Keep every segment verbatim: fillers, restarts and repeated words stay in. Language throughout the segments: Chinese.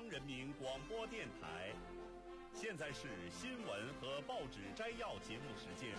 人民广播电台。现在是新闻和报纸摘要节目时间。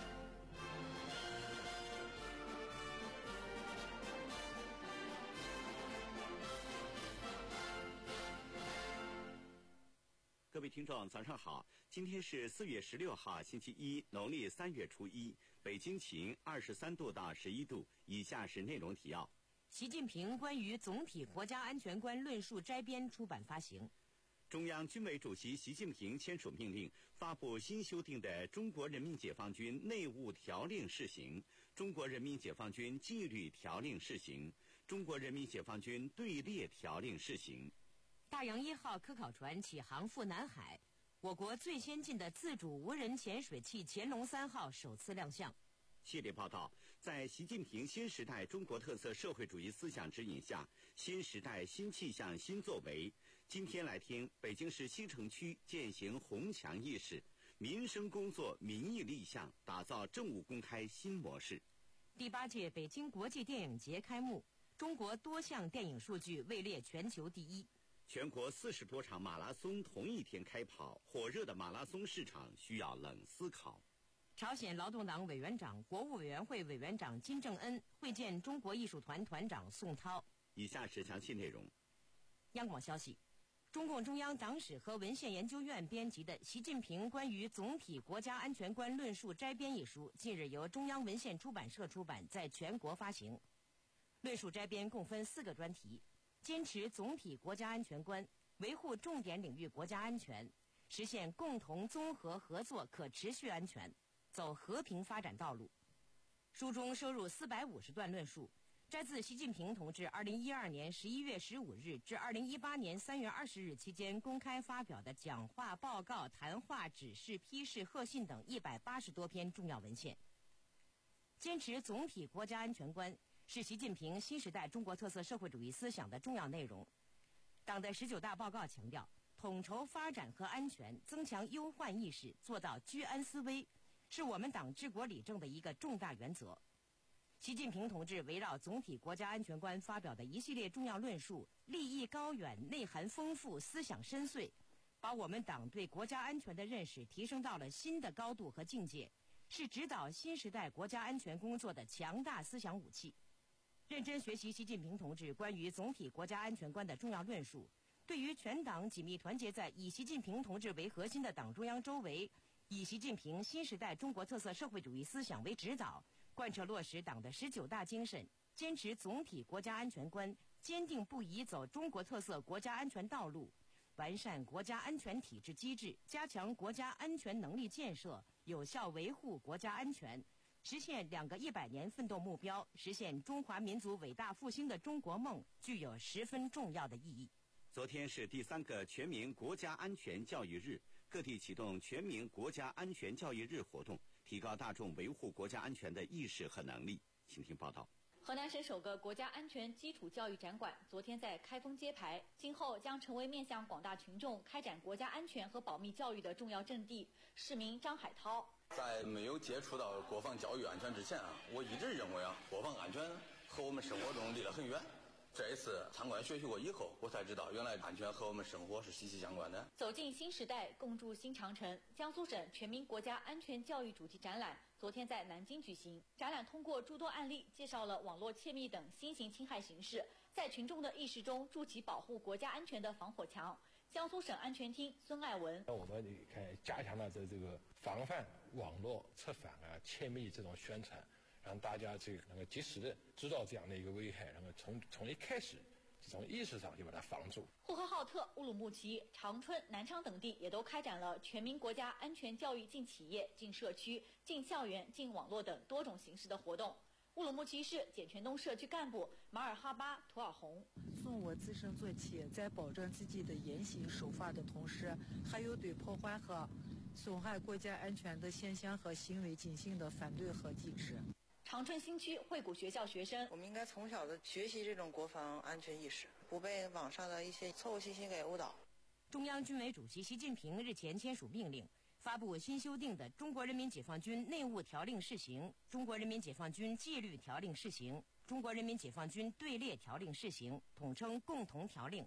各位听众，早上好！今天是四月十六号，星期一，农历三月初一。北京晴，二十三度到十一度。以下是内容提要： 习近平关于总体国家安全观论述摘编出版发行。 中央军委主席习近平签署命令，发布新修订的《中国人民解放军内务条令试行》、《中国人民解放军纪律条令试行》、《中国人民解放军队列条令试行》。 大洋一号科考船起航赴南海，我国最先进的自主无人潜水器乾隆三号首次亮相。 系列报道，在习近平新时代中国特色社会主义思想指引下，新时代新气象新作为。今天来听北京市西城区践行红墙意识，民生工作民意立项，打造政务公开新模式。 第八届北京国际电影节开幕，中国多项电影数据位列全球第一。 全国四十多场马拉松同一天开跑，火热的马拉松市场需要冷思考。 朝鲜劳动党委员长、国务委员会委员长金正恩会见中国艺术团团长宋涛。 以下是详细内容。 央广消息，中共中央党史和文献研究院编辑的《习近平关于总体国家安全观论述摘编》一书，近日由中央文献出版社出版，在全国发行。论述摘编共分四个专题：坚持总体国家安全观，维护重点领域国家安全，实现共同综合合作可持续安全，走和平发展道路。书中收入四百五十段论述，摘自习近平同志二零一二年十一月十五日至二零一八年三月二十日期间公开发表的讲话、报告、谈话、指示、批示、贺信等一百八十多篇重要文献。坚持总体国家安全观是习近平新时代中国特色社会主义思想的重要内容。党的十九大报告强调，统筹发展和安全，增强忧患意识，做到居安思危，是我们党治国理政的一个重大原则。习近平同志围绕总体国家安全观发表的一系列重要论述，立意高远，内涵丰富，思想深邃，把我们党对国家安全的认识提升到了新的高度和境界，是指导新时代国家安全工作的强大思想武器。认真学习习近平同志关于总体国家安全观的重要论述，对于全党紧密团结在以习近平同志为核心的党中央周围，以习近平新时代中国特色社会主义思想为指导，贯彻落实党的十九大精神，坚持总体国家安全观，坚定不移走中国特色国家安全道路，完善国家安全体制机制，加强国家安全能力建设，有效维护国家安全，实现两个一百年奋斗目标，实现中华民族伟大复兴的中国梦，具有十分重要的意义。 昨天是第三个全民国家安全教育日，各地启动全民国家安全教育日活动，提高大众维护国家安全的意识和能力。请听报道。 河南省首个国家安全基础教育展馆昨天在开封揭牌，今后将成为面向广大群众开展国家安全和保密教育的重要阵地。市民张海涛： 在没有接触到国防教育安全之前啊，我一直认为啊，国防安全和我们生活中离得很远。这一次参观学习过以后，我才知道原来安全和我们生活是息息相关的。 走进新时代，共筑新长城。江苏省全民国家安全教育主题展览昨天在南京举行。展览通过诸多案例，介绍了网络窃密等新型侵害形式，在群众的意识中筑起保护国家安全的防火墙。江苏省安全厅孙爱文： 我们看加强了这这个防范网络策反啊、窃密这种宣传，让大家这个能够及时的知道这样的一个危害，然后从从一开始从意识上就把它防住。 呼和浩特、乌鲁木齐、长春、南昌等地也都开展了全民国家安全教育进企业、进社区、进校园、进网络等多种形式的活动。乌鲁木齐市简泉东社区干部马尔哈巴图尔洪： 从我自身做起，在保证自己的言行守法的同时，还有对破坏和损害国家安全的现象和行为进行的反对和抵制。 长春新区惠谷学校学生： 我们应该从小的学习这种国防安全意识，不被网上的一些错误信息给误导。 中央军委主席习近平日前签署命令，发布新修订的《中国人民解放军内务条令试行》、《中国人民解放军纪律条令试行》、《中国人民解放军队列条令试行》，统称共同条令，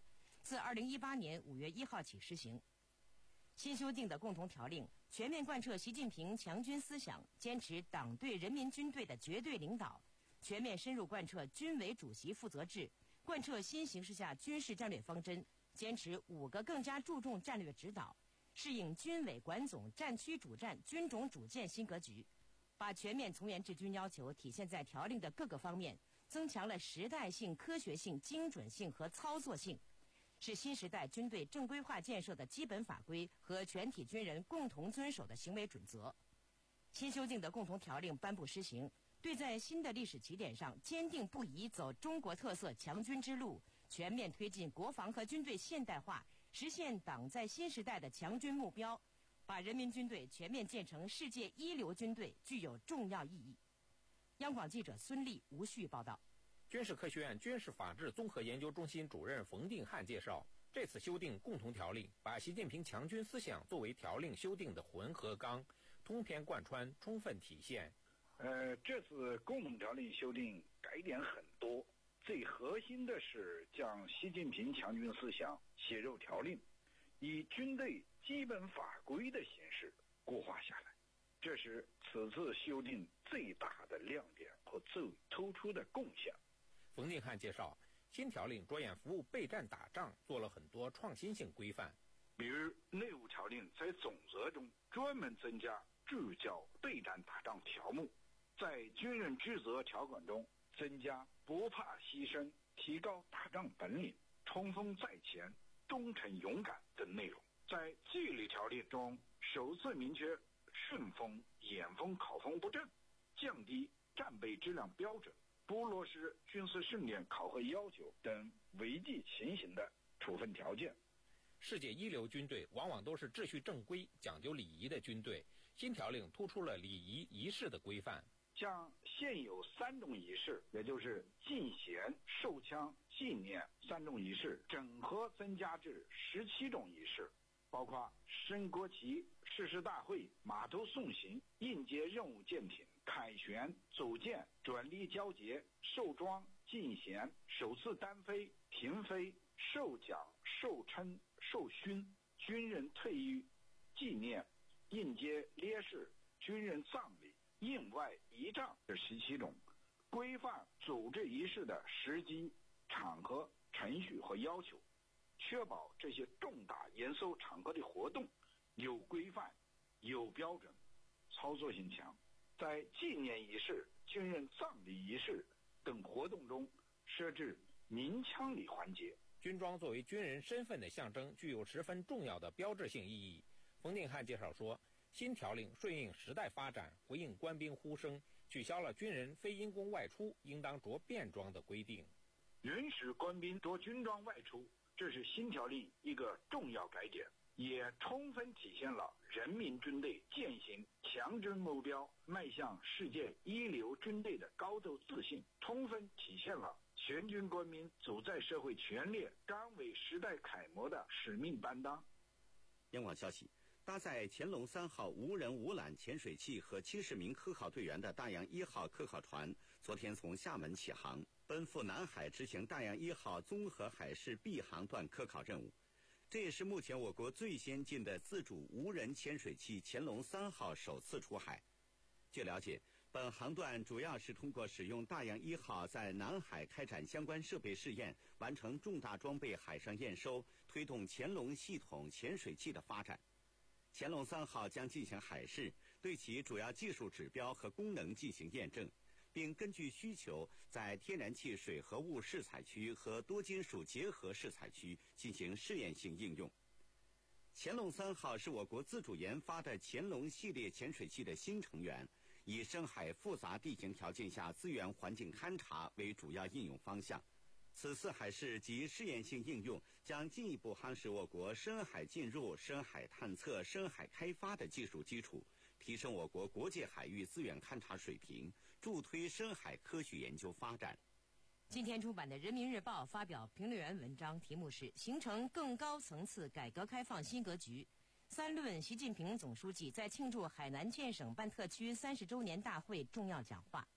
自二零一八年五月一号起施行。新修订的共同条令全面贯彻习近平强军思想，坚持党对人民军队的绝对领导，全面深入贯彻军委主席负责制，贯彻新形势下军事战略方针，坚持五个更加注重战略指导，适应军委管总、战区主战、军种主建新格局，把全面从严治军要求体现在条令的各个方面，增强了时代性、科学性、精准性和操作性，是新时代军队正规化建设的基本法规和全体军人共同遵守的行为准则。新修订的共同条令颁布施行，对在新的历史起点上坚定不移走中国特色强军之路，全面推进国防和军队现代化，实现党在新时代的强军目标，把人民军队全面建成世界一流军队，具有重要意义。央广记者孙丽、吴旭报道。 军事科学院军事法治综合研究中心主任冯定汉介绍，这次修订共同条令把习近平强军思想作为条令修订的魂和纲，通篇贯穿，充分体现。 呃，这次共同条令修订改点很多，最核心的是将习近平强军思想写入条令，以军队基本法规的形式固化下来，这是此次修订最大的亮点和最突出的贡献。 冯定汉介绍，新条令着眼服务备战打仗，做了很多创新性规范。 比如内务条令在总则中专门增加注教备战打仗条目，在军人职责条款中增加不怕牺牲、提高打仗本领、冲锋在前、忠诚勇敢等内容。在纪律条例中首次明确顺风、掩风、考风不正，降低战备质量标准，不落实军事训练考核要求等违纪情形的处分条件。 世界一流军队往往都是秩序正规、讲究礼仪的军队，新条令突出了礼仪仪式的规范。 将现有三种仪式，也就是进衔、授枪、纪念三种仪式，整合增加至十七种仪式，包括升国旗、誓师大会、码头送行、应接任务舰艇、凯旋、走舰、转力交接、授装、进衔、首次单飞、停飞、授奖、授称、授勋、军人退役纪念、应接烈士、军人葬礼、印外仪仗这十七种，规范组织仪式的时机、场合、程序和要求，确保这些重大严肃场合的活动有规范、有标准，操作性强。在纪念仪式、军人葬礼仪式等活动中设置鸣枪礼环节。 军装作为军人身份的象征，具有十分重要的标志性意义。冯定汉介绍说，新条令顺应时代发展，回应官兵呼声，取消了军人非因公外出应当着便装的规定， 允许官兵着军装外出，这是新条令一个重要改点，也充分体现了人民军队践行强军目标、迈向世界一流军队的高度自信，充分体现了全军官兵走在社会前列、甘为时代楷模的使命担当。 央广消息，搭载乾隆三号无人无缆潜水器和七十名科考队员的大洋一号科考船，昨天从厦门起航，奔赴南海执行大洋一号综合海事 B 航段科考任务。这也是目前我国最先进的自主无人潜水器乾隆三号首次出海。据了解，本航段主要是通过使用大洋一号在南海开展相关设备试验，完成重大装备海上验收，推动乾隆系统潜水器的发展。乾隆三号将进行海试，对其主要技术指标和功能进行验证，并根据需求在天然气水合物试采区和多金属结合试采区进行试验性应用。乾隆三号是我国自主研发的乾隆系列潜水器的新成员，以深海复杂地形条件下资源环境勘察为主要应用方向。此次海试及试验性应用将进一步夯实我国深海进入、深海探测、深海开发的技术基础，提升我国国际海域资源勘察水平，助推深海科学研究发展。 今天出版的《人民日报》发表评论员文章，题目是“形成更高层次改革开放新格局”。三论习近平总书记在庆祝海南建省办特区三十周年大会重要讲话。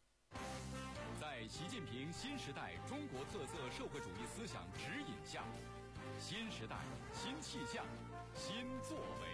在习近平新时代中国特色社会主义思想指引下， 新时代，新气象，新作为。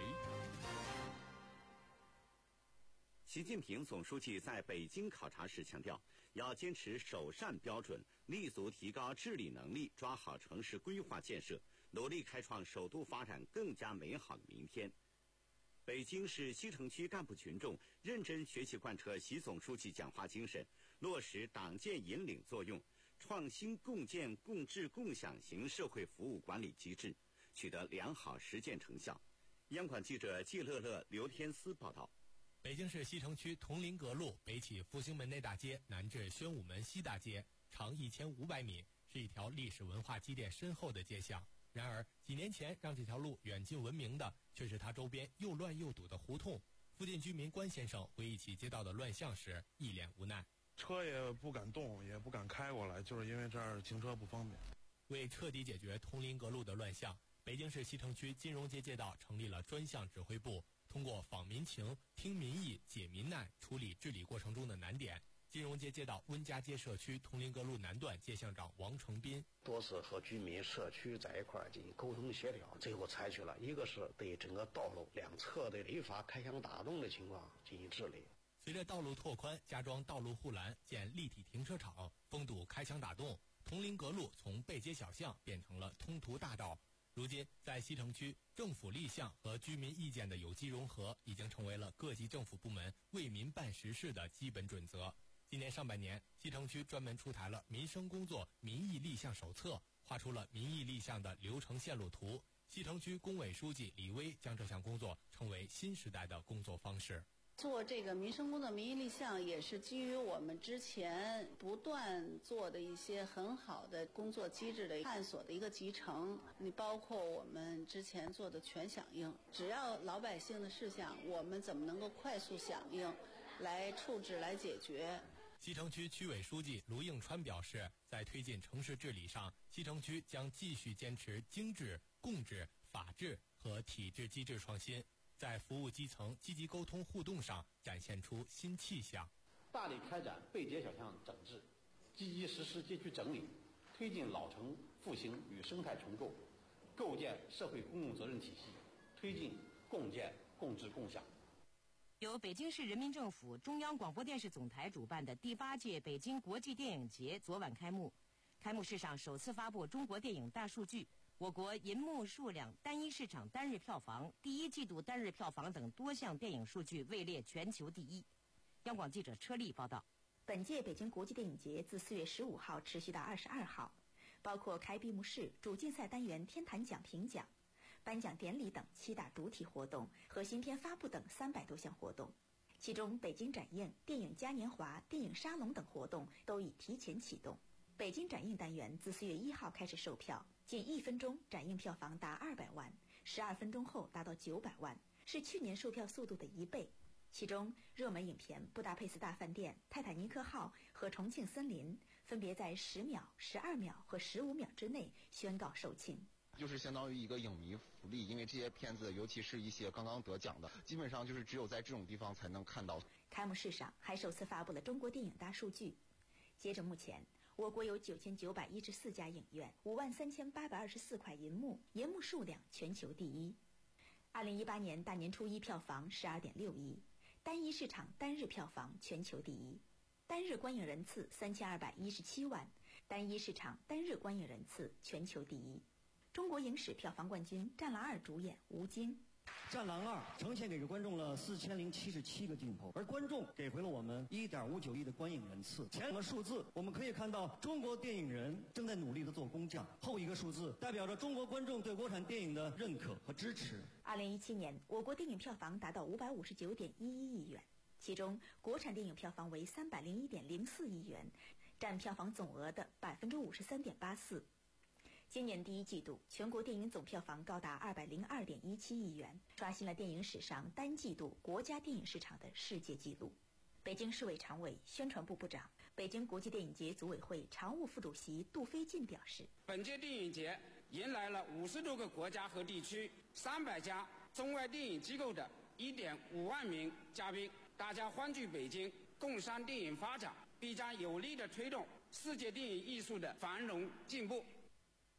习近平总书记在北京考察时强调，要坚持首善标准，立足提高治理能力，抓好城市规划建设，努力开创首都发展更加美好的明天。北京市西城区干部群众认真学习贯彻习总书记讲话精神，落实党建引领作用，创新共建共治共享型社会服务管理机制，取得良好实践成效。央广记者季乐乐、刘天思报道。 北京市西城区铜陵阁路北起复兴门内大街，南至宣武门西大街，长一千五百米，是一条历史文化积淀深厚的街巷。然而，几年前让这条路远近闻名的，却是它周边又乱又堵的胡同。附近居民关先生回忆起街道的乱象时，一脸无奈： 车也不敢动，也不敢开过来，就是因为这儿停车不方便。 为彻底解决铜陵阁路的乱象，北京市西城区金融街街道成立了专项指挥部，通过访民情、听民意、解民难，处理治理过程中的难点。金融街街道温家街社区铜陵阁路南段街巷长王成斌多次和居民社区在一块儿进行沟通协调，最后采取了一个是对整个道路两侧的违法开枪打洞的情况进行治理。 随着道路拓宽，加装道路护栏，建立体停车场，封堵开枪打洞，铜陵阁路从背街小巷变成了通途大道。如今，在西城区，政府立项和居民意见的有机融合，已经成为了各级政府部门为民办实事的基本准则。今年上半年，西城区专门出台了民生工作民意立项手册，画出了民意立项的流程线路图。西城区工委书记李威将这项工作称为新时代的工作方式。 做这个民生工作民意立项，也是基于我们之前不断做的一些很好的工作机制的探索的一个集成。你包括我们之前做的全响应，只要老百姓的事项，我们怎么能够快速响应，来处置、来解决。 西城区区委书记卢应川表示，在推进城市治理上，西城区将继续坚持精治、共治、法治和体制机制创新，在服务基层、积极沟通互动上展现出新气象。 大力开展背街小巷整治，积极实施街区整理，推进老城复兴与生态重构，构建社会公共责任体系，推进共建共治共享。 由北京市人民政府中央广播电视总台主办的第八届北京国际电影节昨晚开幕。开幕式上首次发布中国电影大数据，我国银幕数量、单一市场单日票房、第一季度单日票房等多项电影数据位列全球第一。央广记者车丽报道。 本届北京国际电影节自四月十五号持续到二十二号，包括开闭幕式、主竞赛单元天坛奖评奖、颁奖典礼等七大主体活动和新片发布等三百多项活动。其中，北京展映、电影嘉年华、电影沙龙等活动都已提前启动。北京展映单元自四月一号开始售票，仅一分钟展映票房达二百万，十二分钟后达到九百万，是去年售票速度的一倍。其中，热门影片《布达佩斯大饭店》、《泰坦尼克号》和《重庆森林》分别在十秒、十二秒和十五秒之内宣告售罄。 就是相当于一个影迷福利，因为这些片子，尤其是一些刚刚得奖的，基本上就是只有在这种地方才能看到。 开幕式上还首次发布了中国电影大数据。截至目前，我国有九千九百一十四家影院，五万三千八百二十四块银幕，银幕数量全球第一。二零一八年大年初一票房十二点六亿，单一市场单日票房全球第一，单日观影人次三千二百一十七万，单一市场单日观影人次全球第一。中国影史票房冠军《战狼二》主演吴京。 《战狼二》呈现给观众了四千零七十七个镜头，而观众给回了我们一点五九亿的观影人次。前两个数字我们可以看到，中国电影人正在努力地做工匠；后一个数字代表着中国观众对国产电影的认可和支持。 二零一七年，我国电影票房达到五百五十九点一一亿元，其中国产电影票房为三百零一点零四亿元，占票房总额的百分之五十三点八四。今年第一季度，全国电影总票房高达二百零二点一七亿元，刷新了电影史上单季度国家电影市场的世界纪录。北京市委常委、宣传部部长、北京国际电影节组委会常务副主席杜飞进表示， 本届电影节迎来了五十多个国家和地区、三百家中外电影机构的一点五万名嘉宾，大家欢聚北京，共商电影发展，必将有力地推动世界电影艺术的繁荣进步。 湖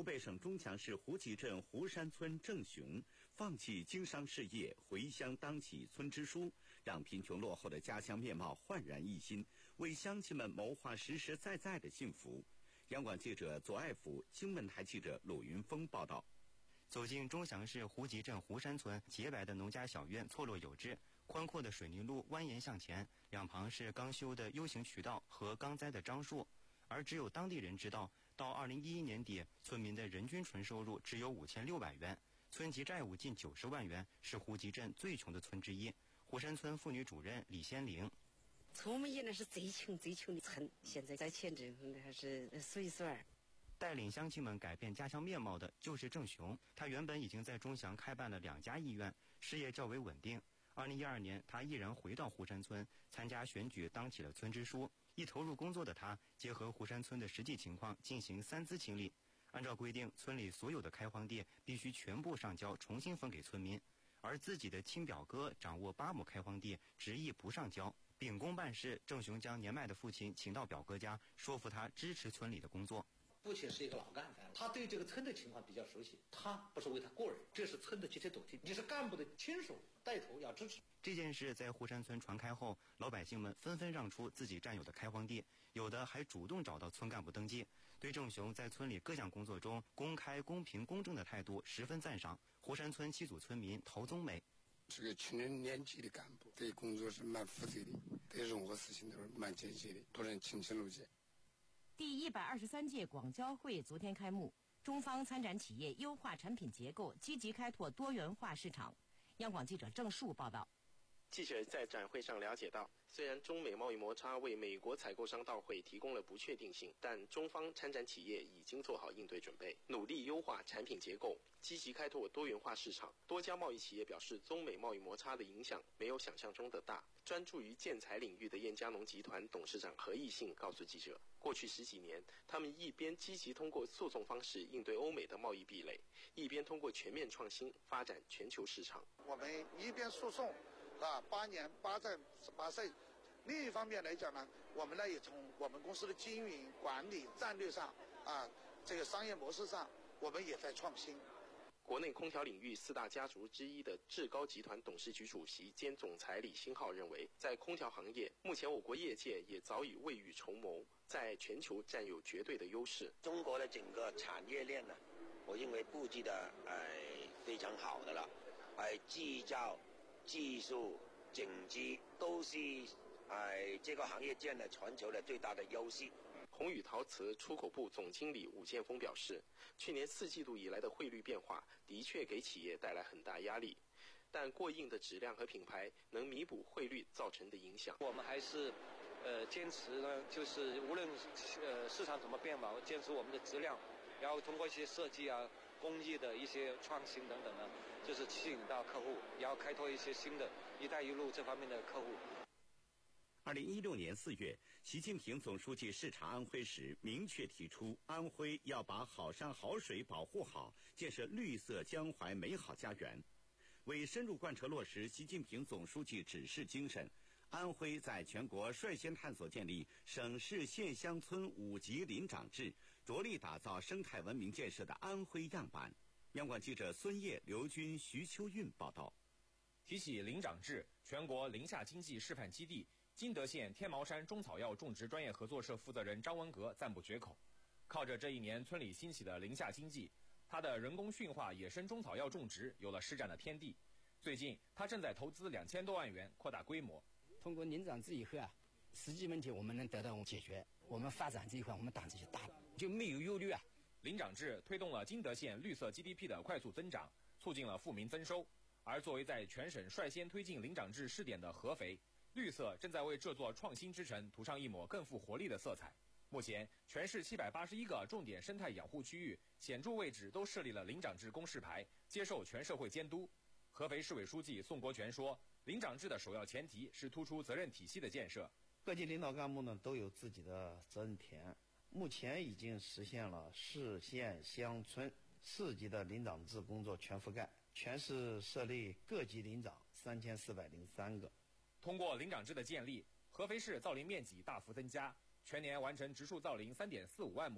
湖北省钟祥市湖集镇湖山村郑雄放弃经商事业，回乡当起村支书，让贫穷落后的家乡面貌焕然一新，为乡亲们谋划实实在在的幸福。央广记者左爱福、新闻台记者鲁云峰报道。 走进钟祥市湖集镇湖山村，洁白的农家小院错落有致，宽阔的水泥路蜿蜒向前，两旁是刚修的 U 型渠道和刚栽的樟树。而只有当地人知道，到二零一一年底，村民的人均纯收入只有五千六百元，村级债务近九十万元，是湖集镇最穷的村之一。湖山村妇女主任李先玲： 从我们原来是最穷最穷的村，现在在县镇还是数一数二。 带领乡亲们改变家乡面貌的就是郑雄，他原本已经在钟祥开办了两家医院，事业较为稳定。二零一二年，他毅然回到湖山村参加选举，当起了村支书。一投入工作的他，结合湖山村的实际情况进行三资清理。按照规定，村里所有的开荒地必须全部上交，重新分给村民。而自己的亲表哥掌握八亩开荒地，执意不上交。秉公办事，郑雄将年迈的父亲请到表哥家，说服他支持村里的工作。 父亲是一个老干部，他对这个村的情况比较熟悉，他不是为他个人，这是村的集体主题，你是干部的亲属，带头要支持。 这件事在湖山村传开后，老百姓们纷纷让出自己占有的开荒地，有的还主动找到村干部登记，对郑雄在村里各项工作中公开、公平、公正的态度十分赞赏。湖山村七组村民陶宗美： 是个青年年纪的干部，对工作是蛮负责的，对任何事情都是蛮坚决的，不能轻车路解。 第一百二十三届广交会昨天开幕，中方参展企业优化产品结构，积极开拓多元化市场。央广记者郑树报道。 记者在展会上了解到，虽然中美贸易摩擦为美国采购商到会提供了不确定性，但中方参展企业已经做好应对准备，努力优化产品结构，积极开拓多元化市场。多家贸易企业表示，中美贸易摩擦的影响没有想象中的大。专注于建材领域的燕佳农集团董事长何义信告诉记者，过去十几年，他们一边积极通过诉讼方式应对欧美的贸易壁垒，一边通过全面创新发展全球市场。 我们一边诉讼啊，八年八战八胜，另一方面来讲呢，我们呢也从我们公司的经营管理战略上啊，这个商业模式上，我们也在创新。 国内空调领域四大家族之一的志高集团董事局主席兼总裁李新浩认为，在空调行业，目前我国业界也早已未雨绸缪，在全球占有绝对的优势。 中国的整个产业链呢，我认为布局的呃非常好的了，呃制造、技术、整机都是呃这个行业占了全球的最大的优势。 宏宇陶瓷出口部总经理武建峰表示，去年四季度以来的汇率变化的确给企业带来很大压力，但过硬的质量和品牌能弥补汇率造成的影响。 我们还是呃坚持呢，就是无论呃市场怎么变嘛，坚持我们的质量，然后通过一些设计啊、工艺的一些创新等等呢，就是吸引到客户，然后开拓一些新的“一带一路”这方面的客户。 二零一六年四月，习近平总书记视察安徽时，明确提出，安徽要把好山好水保护好，建设绿色江淮美好家园。为深入贯彻落实习近平总书记指示精神，安徽在全国率先探索建立省市县乡村五级林长制，着力打造生态文明建设的安徽样板。央广记者孙烨、刘军、徐秋韵报道。 提起林长制，全国林下经济示范基地金德县天毛山中草药种植专业合作社负责人张文革赞不绝口。靠着这一年村里兴起的林下经济，他的人工驯化野生中草药种植有了施展的天地。最近，他正在投资两千多万元扩大规模。 通过林长制以后啊，实际问题我们能得到解决，我们发展这一块我们胆子就大了，就没有忧虑啊。 林长制推动了金德县绿色 G D P 的快速增长，促进了富民增收。而作为在全省率先推进林长制试点的合肥，绿色正在为这座创新之城涂上一抹更富活力的色彩。目前，全市七百八十一个重点生态养护区域显著位置都设立了林长制公示牌，接受全社会监督。合肥市委书记宋国权说，林长制的首要前提是突出责任体系的建设。 各级领导干部呢都有自己的责任田，目前已经实现了市县乡村四级的林长制工作全覆盖，全市设立各级林长三千四百零三个。 通过林长制的建立，合肥市造林面积大幅增加，全年完成植树造林三点四五万亩，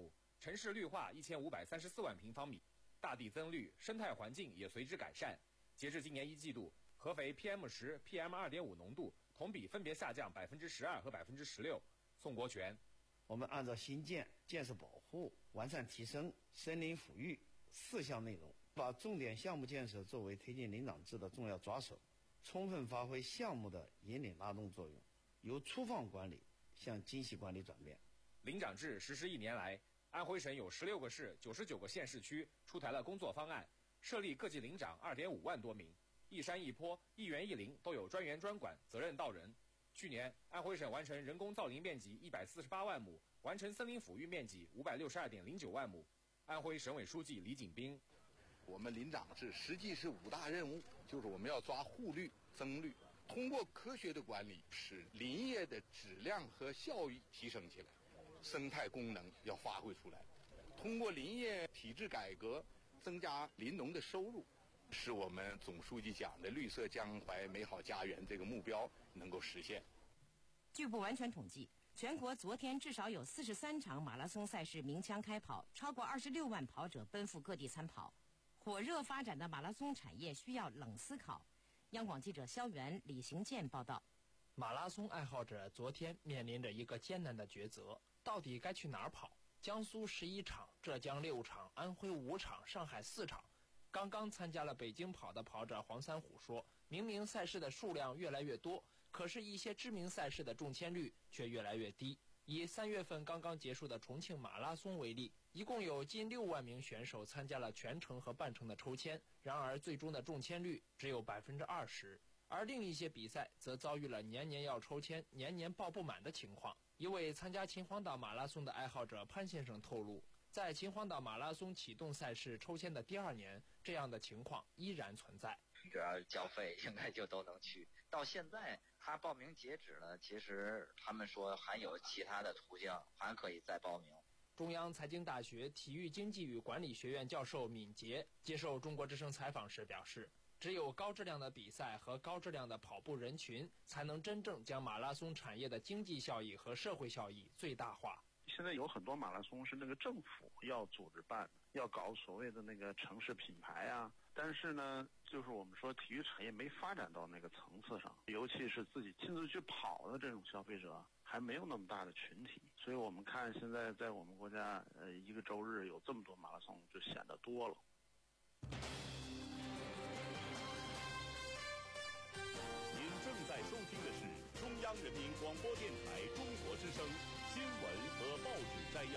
城市绿化一千五百三十四万平方米，大地增绿，生态环境也随之改善。截至今年一季度，合肥 P M 十、P M 二点五 浓度同比分别下降百分之十二和百分之十六。宋国权， 我们按照新建、建设保护、完善提升、森林抚育四项内容，把重点项目建设作为推进林长制的重要抓手，充分发挥项目的引领拉动作用，由粗放管理向精细管理转变。 林长制实施一年来，安徽省有十六个市、九十九个县市区出台了工作方案，设立各级林长二点五万多名，一山一坡、一园一林都有专员专管，责任到人。去年，安徽省完成人工造林面积一百四十八万亩，完成森林抚育面积五百六十二点零九万亩。安徽省委书记李景斌， 我们林长制实际是五大任务，就是我们要抓护绿、增绿，通过科学的管理，使林业的质量和效益提升起来，生态功能要发挥出来，通过林业体制改革，增加林农的收入，使我们总书记讲的绿色江淮美好家园这个目标能够实现。 据不完全统计，全国昨天至少有四十三场马拉松赛事鸣枪开跑，超过二十六万跑者奔赴各地参跑。火热发展的马拉松产业需要冷思考。央广记者肖元、李行健报道。 马拉松爱好者昨天面临着一个艰难的抉择，到底该去哪儿跑？江苏十一场，浙江六场，安徽五场，上海四场。刚刚参加了北京跑的跑者黄三虎说，明明赛事的数量越来越多，可是一些知名赛事的中签率却越来越低。以三月份刚刚结束的重庆马拉松为例，一共有近六万名选手参加了全程和半程的抽签，然而最终的中签率只有百分之二十。而另一些比赛则遭遇了年年要抽签、年年报不满的情况。一位参加秦皇岛马拉松的爱好者潘先生透露，在秦皇岛马拉松启动赛事抽签的第二年，这样的情况依然存在。 只要交费，应该就都能去。到现在他报名截止了，其实他们说还有其他的途径，还可以再报名。 中央财经大学体育经济与管理学院教授闵杰接受中国之声采访时表示，只有高质量的比赛和高质量的跑步人群，才能真正将马拉松产业的经济效益和社会效益最大化。 现在有很多马拉松是那个政府要组织办的，要搞所谓的那个城市品牌啊，但是呢，就是我们说体育产业没发展到那个层次上，尤其是自己亲自去跑的这种消费者还没有那么大的群体，所以我们看现在在我们国家，呃，一个周日有这么多马拉松，就显得多了。 您正在收听的是中央人民广播电台中国之声新闻和报纸摘要。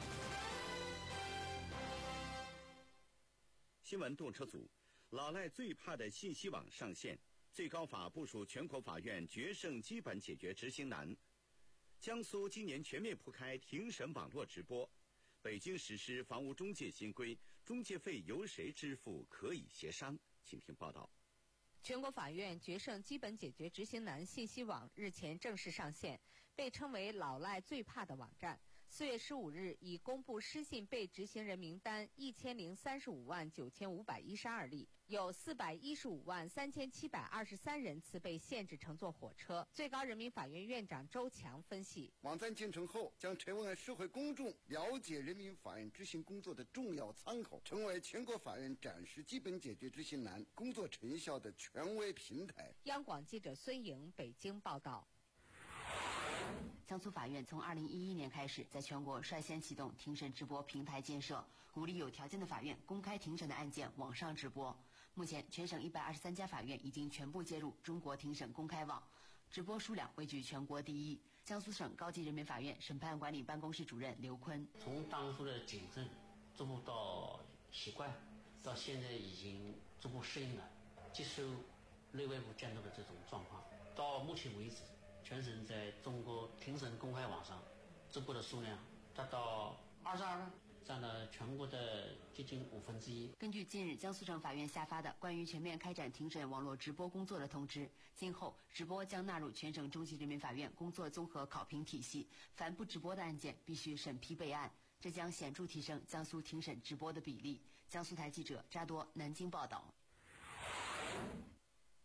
新闻动车组，老赖最怕的信息网上线，最高法部署全国法院决胜基本解决执行难。江苏今年全面铺开庭审网络直播。北京实施房屋中介新规，中介费由谁支付可以协商。请听报道。 全国法院决胜基本解决执行难信息网日前正式上线，被称为老赖最怕的网站。四月十五日已公布失信被执行人名单一千零三十五万九千五百一十二例，有四百一十五万三千七百二十三人次被限制乘坐火车。最高人民法院院长周强分析， 网站建成后，将成为社会公众了解人民法院执行工作的重要参考，成为全国法院展示基本解决执行难工作成效的权威平台。 央广记者孙颖北京报道。 江苏法院从二零一一年开始，在全国率先启动庭审直播平台建设，鼓励有条件的法院公开庭审的案件网上直播。目前，全省一百二十三家法院已经全部接入中国庭审公开网，直播数量位居全国第一。江苏省高级人民法院审判管理办公室主任刘坤， 从当初的谨慎逐步到习惯，到现在已经逐步适应了接受内外部监督的这种状况。到目前为止，全省在中国庭审公开网上直播的数量达到二十二万，占了全国的接近五分之一。 根据近日江苏省法院下发的关于全面开展庭审网络直播工作的通知，今后直播将纳入全省中级人民法院工作综合考评体系，凡不直播的案件必须审批备案，这将显著提升江苏庭审直播的比例。江苏台记者扎多南京报道。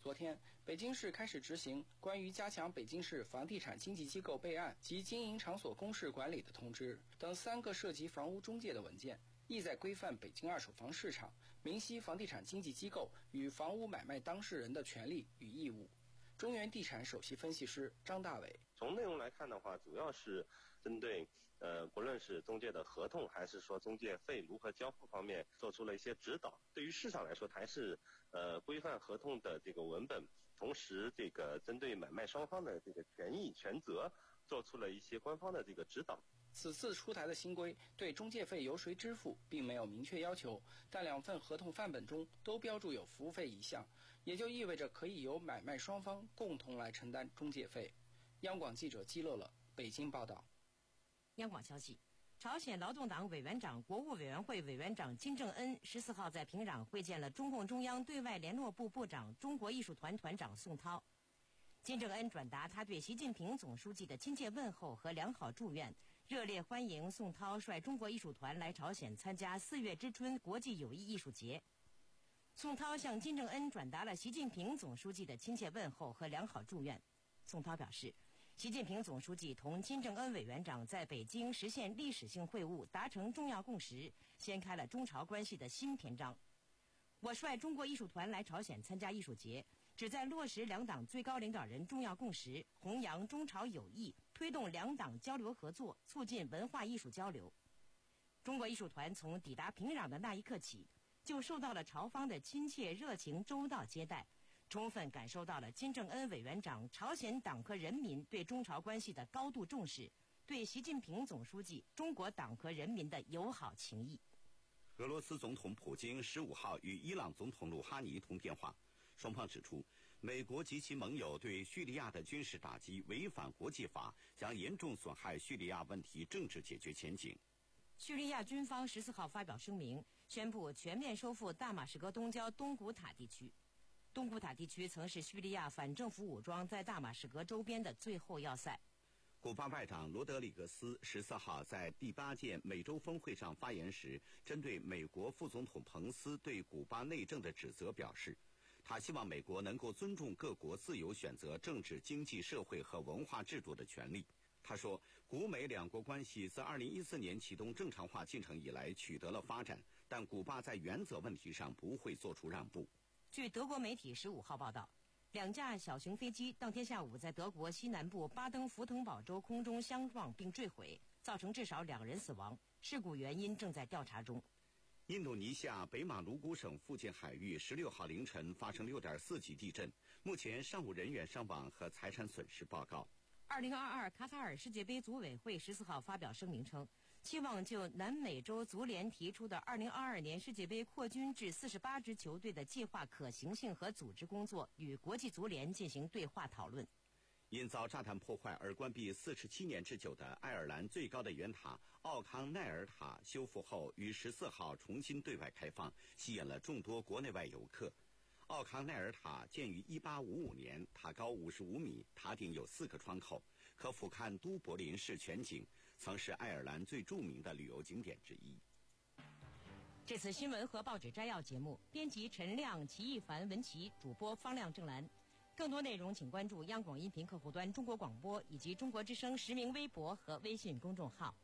昨天，北京市开始执行关于加强北京市房地产经纪机构备案及经营场所公示管理的通知等三个涉及房屋中介的文件，意在规范北京二手房市场，明晰房地产经纪机构与房屋买卖当事人的权利与义务。中原地产首席分析师张大伟： 从内容来看的话，主要是针对呃，不论是中介的合同，还是说中介费如何交付方面，做出了一些指导。对于市场来说，还是呃规范合同的这个文本，同时这个针对买卖双方的这个权益权责，做出了一些官方的这个指导。 此次出台的新规对中介费由谁支付并没有明确要求，但两份合同范本中都标注有服务费一项，也就意味着可以由买卖双方共同来承担中介费。央广记者季乐乐北京报道。 央广消息，朝鲜劳动党委员长、国务委员会委员长金正恩十四号在平壤会见了中共中央对外联络部部长、中国艺术团团长宋涛。金正恩转达他对习近平总书记的亲切问候和良好祝愿，热烈欢迎宋涛率中国艺术团来朝鲜参加四月之春国际友谊艺术节。宋涛向金正恩转达了习近平总书记的亲切问候和良好祝愿。宋涛表示，习近平总书记同金正恩委员长在北京实现历史性会晤，达成重要共识，掀开了中朝关系的新篇章。我率中国艺术团来朝鲜参加艺术节，旨在落实两党最高领导人重要共识，弘扬中朝友谊，推动两党交流合作，促进文化艺术交流。中国艺术团从抵达平壤的那一刻起，就受到了朝方的亲切热情周到接待，充分感受到了金正恩委员长、朝鲜党和人民对中朝关系的高度重视，对习近平总书记、中国党和人民的友好情谊。 俄罗斯总统普京十五号与伊朗总统鲁哈尼通电话，双方指出，美国及其盟友对叙利亚的军事打击违反国际法，将严重损害叙利亚问题政治解决前景。 叙利亚军方十四号发表声明，宣布全面收复大马士革东郊东古塔地区。东古塔地区曾是叙利亚反政府武装在大马士革周边的最后要塞。 古巴外长罗德里格斯十四号在第八届美洲峰会上发言时，针对美国副总统彭斯对古巴内政的指责表示，他希望美国能够尊重各国自由选择政治、经济、社会和文化制度的权利。他说，古美两国关系自二零一四年启动正常化进程以来取得了发展，但古巴在原则问题上不会做出让步。 据德国媒体十五号报道，两架小型飞机当天下午在德国西南部巴登符腾堡州空中相撞并坠毁，造成至少两人死亡，事故原因正在调查中。 印度尼西亚北马鲁古省附近海域十六号凌晨发生六点四级地震，目前尚无人员伤亡和财产损失报告。 二零二二卡塔尔世界杯组委会十四号发表声明称，期望就南美洲足联提出的二零二二年世界杯扩军至四十八支球队的计划可行性和组织工作与国际足联进行对话讨论。 因遭炸弹破坏而关闭四十七年之久的爱尔兰最高的圆塔奥康奈尔塔修复后于十四号重新对外开放，吸引了众多国内外游客。奥康奈尔塔建于一八五五年，塔高五十五米，塔顶有四个窗口，可俯瞰都柏林市全景，曾是爱尔兰最著名的旅游景点之一。 这次新闻和报纸摘要节目，编辑陈亮、齐一凡、文琪，主播方亮、郑兰。更多内容请关注央广音频客户端中国广播以及中国之声实名微博和微信公众号。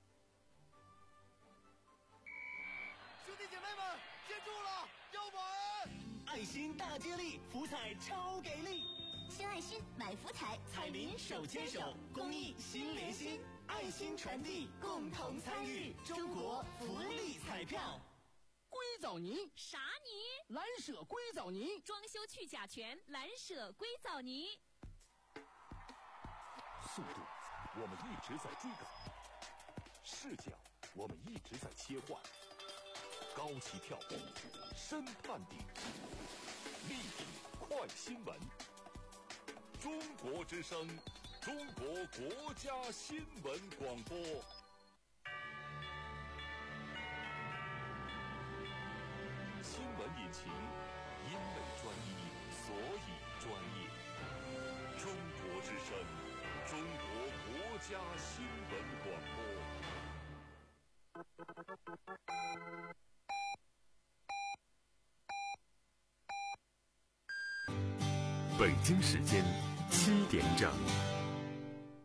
兄弟姐妹们，接住了，要买！爱心大接力，福彩超给力！ 新爱心买福彩， 彩民手牵手，公益心连心，爱心传递，共同参与中国福利彩票。 硅藻泥啥泥？ 蓝舍硅藻泥， 装修去甲醛，蓝舍硅藻泥。 速度，我们一直在追赶；视角，我们一直在切换；高起跳，深探底，立体快新闻。中国之声，中国国家新闻广播。新闻引擎，因为专一，所以专业。中国之声，中国国家新闻广播。 北京时间七点整。